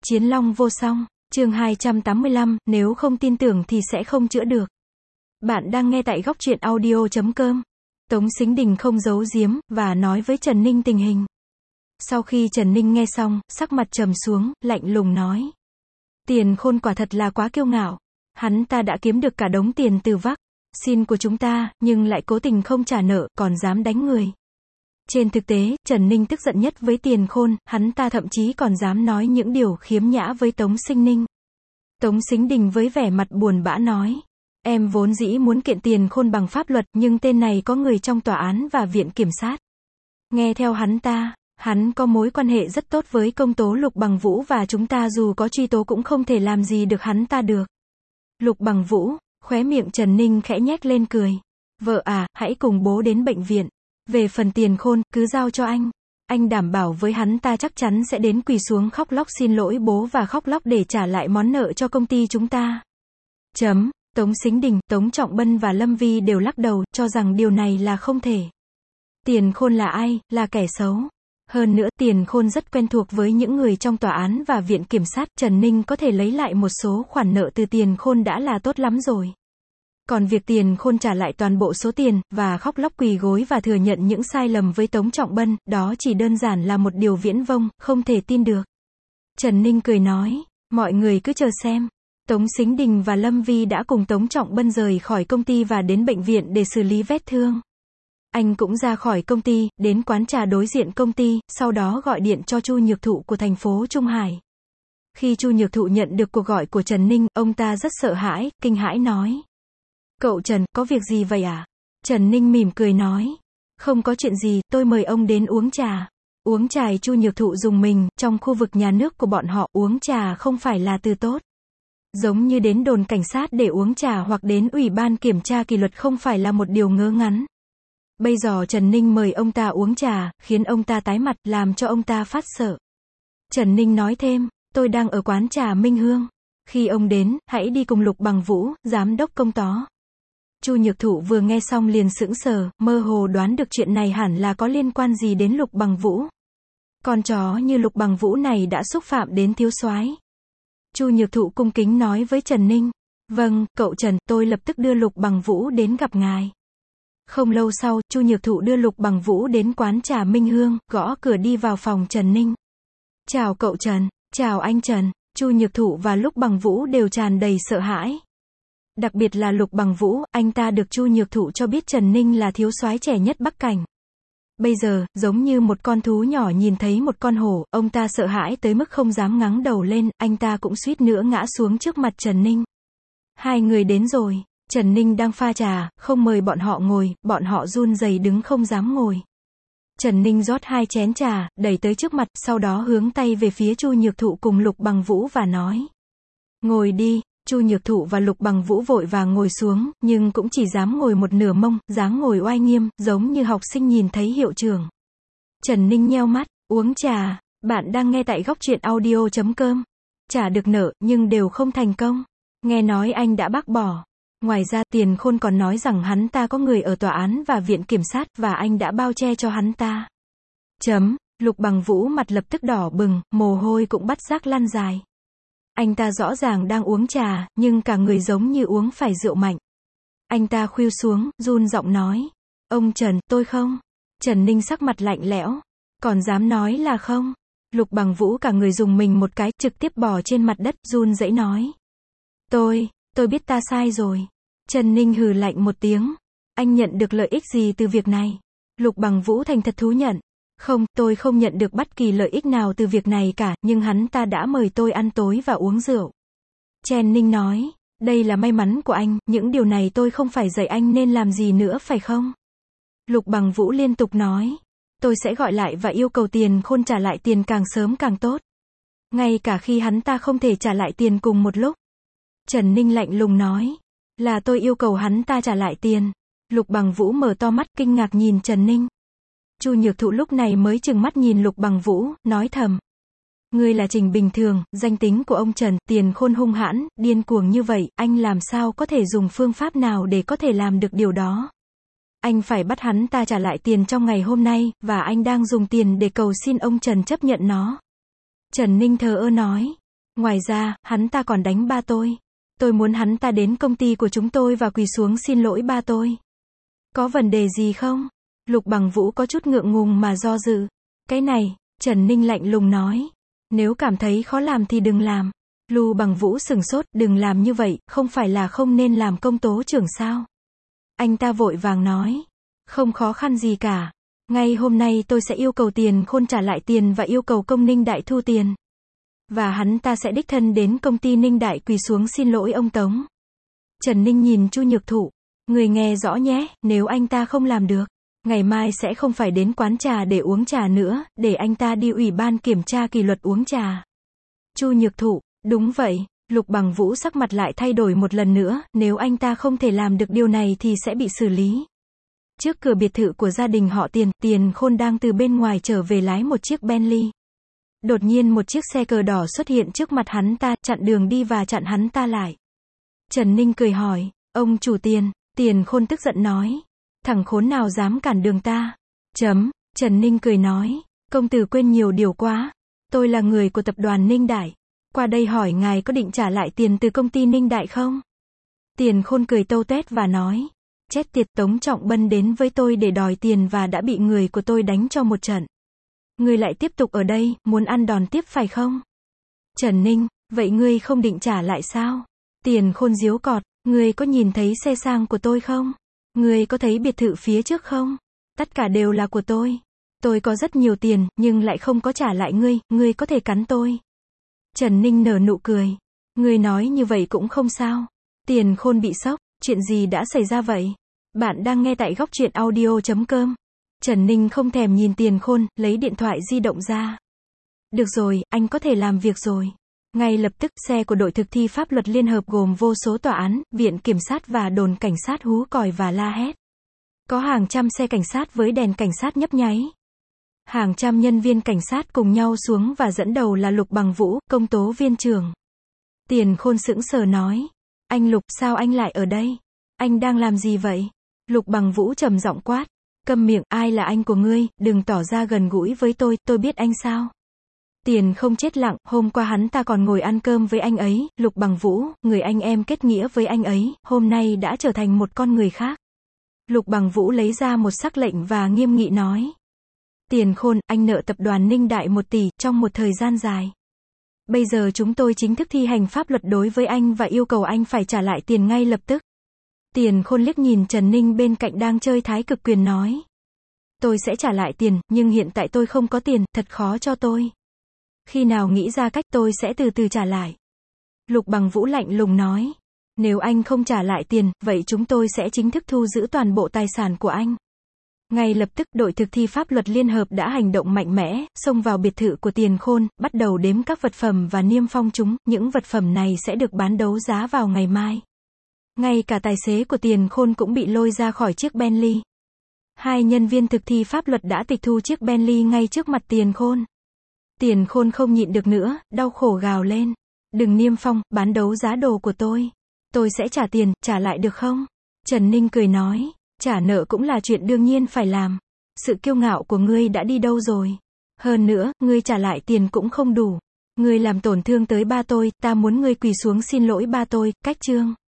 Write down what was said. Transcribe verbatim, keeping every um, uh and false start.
Chiến Long vô song, chương hai trăm tám mươi lăm, nếu không tin tưởng thì sẽ không chữa được. Bạn đang nghe tại góc truyện audio chấm com. Tống Sính Đình không giấu giếm, và nói với Trần Ninh tình hình. Sau khi Trần Ninh nghe xong, sắc mặt trầm xuống, lạnh lùng nói. Tiền Khôn quả thật là quá kiêu ngạo. Hắn ta đã kiếm được cả đống tiền từ vắc xin của chúng ta, nhưng lại cố tình không trả nợ, còn dám đánh người. Trên thực tế, Trần Ninh tức giận nhất với Tiền Khôn, hắn ta thậm chí còn dám nói những điều khiếm nhã với Tống Sinh Ninh. Tống Sính Đình với vẻ mặt buồn bã nói. Em vốn dĩ muốn kiện Tiền Khôn bằng pháp luật, nhưng tên này có người trong tòa án và viện kiểm sát. Nghe theo hắn ta, hắn có mối quan hệ rất tốt với công tố Lục Bằng Vũ và chúng ta dù có truy tố cũng không thể làm gì được hắn ta được. Lục Bằng Vũ, khóe miệng Trần Ninh khẽ nhếch lên cười. Vợ à, hãy cùng bố đến bệnh viện. Về phần Tiền Khôn, cứ giao cho anh. Anh đảm bảo với hắn ta chắc chắn sẽ đến quỳ xuống khóc lóc xin lỗi bố và khóc lóc để trả lại món nợ cho công ty chúng ta. Chấm. Tống Sính Đình, Tống Trọng Bân và Lâm Vi đều lắc đầu, cho rằng điều này là không thể. Tiền Khôn là ai? Là kẻ xấu. Hơn nữa, Tiền Khôn rất quen thuộc với những người trong tòa án và viện kiểm sát, Trần Ninh có thể lấy lại một số khoản nợ từ Tiền Khôn đã là tốt lắm rồi. Còn việc Tiền Khôn trả lại toàn bộ số tiền, và khóc lóc quỳ gối và thừa nhận những sai lầm với Tống Trọng Bân, đó chỉ đơn giản là một điều viễn vông, không thể tin được. Trần Ninh cười nói, mọi người cứ chờ xem. Tống Sính Đình và Lâm Vi đã cùng Tống Trọng Bân rời khỏi công ty và đến bệnh viện để xử lý vết thương. Anh cũng ra khỏi công ty, đến quán trà đối diện công ty, sau đó gọi điện cho Chu Nhược Thụ của thành phố Trung Hải. Khi Chu Nhược Thụ nhận được cuộc gọi của Trần Ninh, ông ta rất sợ hãi, kinh hãi nói. Cậu Trần, có việc gì vậy à? Trần Ninh mỉm cười nói. Không có chuyện gì, tôi mời ông đến uống trà. Uống trà. Chu Nhược Thụ dùng mình, trong khu vực nhà nước của bọn họ, uống trà không phải là từ tốt. Giống như đến đồn cảnh sát để uống trà hoặc đến ủy ban kiểm tra kỷ luật không phải là một điều ngớ ngắn. Bây giờ Trần Ninh mời ông ta uống trà, khiến ông ta tái mặt, làm cho ông ta phát sợ. Trần Ninh nói thêm, tôi đang ở quán trà Minh Hương. Khi ông đến, hãy đi cùng Lục Bằng Vũ, giám đốc công tố. Chu Nhược Thụ vừa nghe xong liền sững sờ, mơ hồ đoán được chuyện này hẳn là có liên quan gì đến Lục Bằng Vũ. Con chó như Lục Bằng Vũ này đã xúc phạm đến thiếu soái. Chu Nhược Thụ cung kính nói với Trần Ninh. Vâng, cậu Trần, tôi lập tức đưa Lục Bằng Vũ đến gặp ngài. Không lâu sau, Chu Nhược Thụ đưa Lục Bằng Vũ đến quán trà Minh Hương, gõ cửa đi vào phòng Trần Ninh. Chào cậu Trần, chào anh Trần. Chu Nhược Thụ và Lục Bằng Vũ đều tràn đầy sợ hãi. Đặc biệt là Lục Bằng Vũ, anh ta được Chu Nhược Thụ cho biết Trần Ninh là thiếu soái trẻ nhất Bắc Cảnh. Bây giờ, giống như một con thú nhỏ nhìn thấy một con hổ, ông ta sợ hãi tới mức không dám ngẩng đầu lên, anh ta cũng suýt nữa ngã xuống trước mặt Trần Ninh. Hai người đến rồi. Trần Ninh đang pha trà, không mời bọn họ ngồi, bọn họ run rẩy đứng không dám ngồi. Trần Ninh rót hai chén trà, đẩy tới trước mặt, sau đó hướng tay về phía Chu Nhược Thụ cùng Lục Bằng Vũ và nói. Ngồi đi. Chu Nhược Thụ và Lục Bằng Vũ vội vàng ngồi xuống, nhưng cũng chỉ dám ngồi một nửa mông, dáng ngồi oai nghiêm, giống như học sinh nhìn thấy hiệu trưởng. Trần Ninh nheo mắt, uống trà. Bạn đang nghe tại góc truyện audio chấm com. Trả được nợ, nhưng đều không thành công. Nghe nói anh đã bác bỏ. Ngoài ra, Tiền Khôn còn nói rằng hắn ta có người ở tòa án và viện kiểm sát, và anh đã bao che cho hắn ta. Chấm. Lục Bằng Vũ mặt lập tức đỏ bừng, mồ hôi cũng bắt giác lăn dài. Anh ta rõ ràng đang uống trà, nhưng cả người giống như uống phải rượu mạnh. Anh ta khuỵu xuống, run giọng nói. Ông Trần, tôi không. Trần Ninh sắc mặt lạnh lẽo. Còn dám nói là không. Lục Bằng Vũ cả người dùng mình một cái, trực tiếp bò trên mặt đất, run rẩy nói. Tôi, tôi biết ta sai rồi. Trần Ninh hừ lạnh một tiếng. Anh nhận được lợi ích gì từ việc này? Lục Bằng Vũ thành thật thú nhận. Không, tôi không nhận được bất kỳ lợi ích nào từ việc này cả, nhưng hắn ta đã mời tôi ăn tối và uống rượu. Trần Ninh nói, đây là may mắn của anh, những điều này tôi không phải dạy anh nên làm gì nữa phải không? Lục Bằng Vũ liên tục nói, tôi sẽ gọi lại và yêu cầu Tiền Khôn trả lại tiền càng sớm càng tốt. Ngay cả khi hắn ta không thể trả lại tiền cùng một lúc. Trần Ninh lạnh lùng nói, là tôi yêu cầu hắn ta trả lại tiền. Lục Bằng Vũ mở to mắt kinh ngạc nhìn Trần Ninh. Chu Nhược Thụ lúc này mới trừng mắt nhìn Lục Bằng Vũ, nói thầm. Ngươi là Trình Bình Thường, danh tính của ông Trần, Tiền Khôn hung hãn, điên cuồng như vậy, anh làm sao có thể dùng phương pháp nào để có thể làm được điều đó? Anh phải bắt hắn ta trả lại tiền trong ngày hôm nay, và anh đang dùng tiền để cầu xin ông Trần chấp nhận nó. Trần Ninh thờ ơ nói. Ngoài ra, hắn ta còn đánh ba tôi. Tôi muốn hắn ta đến công ty của chúng tôi và quỳ xuống xin lỗi ba tôi. Có vấn đề gì không? Lục Bằng Vũ có chút ngượng ngùng mà do dự. Cái này, Trần Ninh lạnh lùng nói. Nếu cảm thấy khó làm thì đừng làm. Lục Bằng Vũ sừng sốt, đừng làm như vậy, không phải là không nên làm công tố trưởng sao? Anh ta vội vàng nói. Không khó khăn gì cả. Ngay hôm nay tôi sẽ yêu cầu Tiền Khôn trả lại tiền và yêu cầu công Ninh Đại thu tiền. Và hắn ta sẽ đích thân đến công ty Ninh Đại quỳ xuống xin lỗi ông Tống. Trần Ninh nhìn Chu Nhược Thụ. Người nghe rõ nhé, nếu anh ta không làm được, ngày mai sẽ không phải đến quán trà để uống trà nữa, để anh ta đi ủy ban kiểm tra kỷ luật uống trà. Chu Nhược Thụ, đúng vậy. Lục Bằng Vũ sắc mặt lại thay đổi một lần nữa, nếu anh ta không thể làm được điều này thì sẽ bị xử lý. Trước cửa biệt thự của gia đình họ Tiền, Tiền Khôn đang từ bên ngoài trở về lái một chiếc Bentley. Đột nhiên một chiếc xe cờ đỏ xuất hiện trước mặt hắn ta, chặn đường đi và chặn hắn ta lại. Trần Ninh cười hỏi, ông chủ Tiền. Tiền Khôn tức giận nói, thằng khốn nào dám cản đường ta. Chấm, Trần Ninh cười nói, công tử quên nhiều điều quá. Tôi là người của tập đoàn Ninh Đại. Qua đây hỏi ngài có định trả lại tiền từ công ty Ninh Đại không? Tiền Khôn cười tâu tuét và nói, chết tiệt, Tống Trọng Bân đến với tôi để đòi tiền và đã bị người của tôi đánh cho một trận. Ngươi lại tiếp tục ở đây, muốn ăn đòn tiếp phải không? Trần Ninh, vậy ngươi không định trả lại sao? Tiền Khôn giếu cọt, ngươi có nhìn thấy xe sang của tôi không? Ngươi có thấy biệt thự phía trước không? Tất cả đều là của tôi. Tôi có rất nhiều tiền, nhưng lại không có trả lại ngươi, ngươi có thể cắn tôi. Trần Ninh nở nụ cười. Ngươi nói như vậy cũng không sao. Tiền Khôn bị sốc, chuyện gì đã xảy ra vậy? Bạn đang nghe tại góc truyện audio chấm com. Trần Ninh không thèm nhìn Tiền Khôn, lấy điện thoại di động ra. Được rồi, anh có thể làm việc rồi. Ngay lập tức, xe của đội thực thi pháp luật liên hợp gồm vô số tòa án, viện kiểm sát và đồn cảnh sát hú còi và la hét. Có hàng trăm xe cảnh sát với đèn cảnh sát nhấp nháy. Hàng trăm nhân viên cảnh sát cùng nhau xuống và dẫn đầu là Lục Bằng Vũ, công tố viên trưởng. Tiền Khôn sững sờ nói, anh Lục, sao anh lại ở đây? Anh đang làm gì vậy? Lục Bằng Vũ trầm giọng quát, câm miệng, ai là anh của ngươi, đừng tỏ ra gần gũi với tôi, tôi biết anh sao? Tiền Không chết lặng, hôm qua hắn ta còn ngồi ăn cơm với anh ấy, Lục Bằng Vũ, người anh em kết nghĩa với anh ấy, hôm nay đã trở thành một con người khác. Lục Bằng Vũ lấy ra một sắc lệnh và nghiêm nghị nói. Tiền Khôn, anh nợ tập đoàn Ninh Đại một tỷ, trong một thời gian dài. Bây giờ chúng tôi chính thức thi hành pháp luật đối với anh và yêu cầu anh phải trả lại tiền ngay lập tức. Tiền Khôn liếc nhìn Trần Ninh bên cạnh đang chơi thái cực quyền nói. Tôi sẽ trả lại tiền, nhưng hiện tại tôi không có tiền, thật khó cho tôi. Khi nào nghĩ ra cách tôi sẽ từ từ trả lại. Lục Bằng Vũ lạnh lùng nói. Nếu anh không trả lại tiền, vậy chúng tôi sẽ chính thức thu giữ toàn bộ tài sản của anh. Ngay lập tức, đội thực thi pháp luật liên hợp đã hành động mạnh mẽ, xông vào biệt thự của Tiền Khôn, bắt đầu đếm các vật phẩm và niêm phong chúng, những vật phẩm này sẽ được bán đấu giá vào ngày mai. Ngay cả tài xế của Tiền Khôn cũng bị lôi ra khỏi chiếc Bentley. Hai nhân viên thực thi pháp luật đã tịch thu chiếc Bentley ngay trước mặt Tiền Khôn. Tiền Khôn không nhịn được nữa, đau khổ gào lên. Đừng niêm phong, bán đấu giá đồ của tôi. Tôi sẽ trả tiền, trả lại được không? Trần Ninh cười nói, trả nợ cũng là chuyện đương nhiên phải làm. Sự kiêu ngạo của ngươi đã đi đâu rồi? Hơn nữa, ngươi trả lại tiền cũng không đủ. Ngươi làm tổn thương tới ba tôi, ta muốn ngươi quỳ xuống xin lỗi ba tôi, cách chương.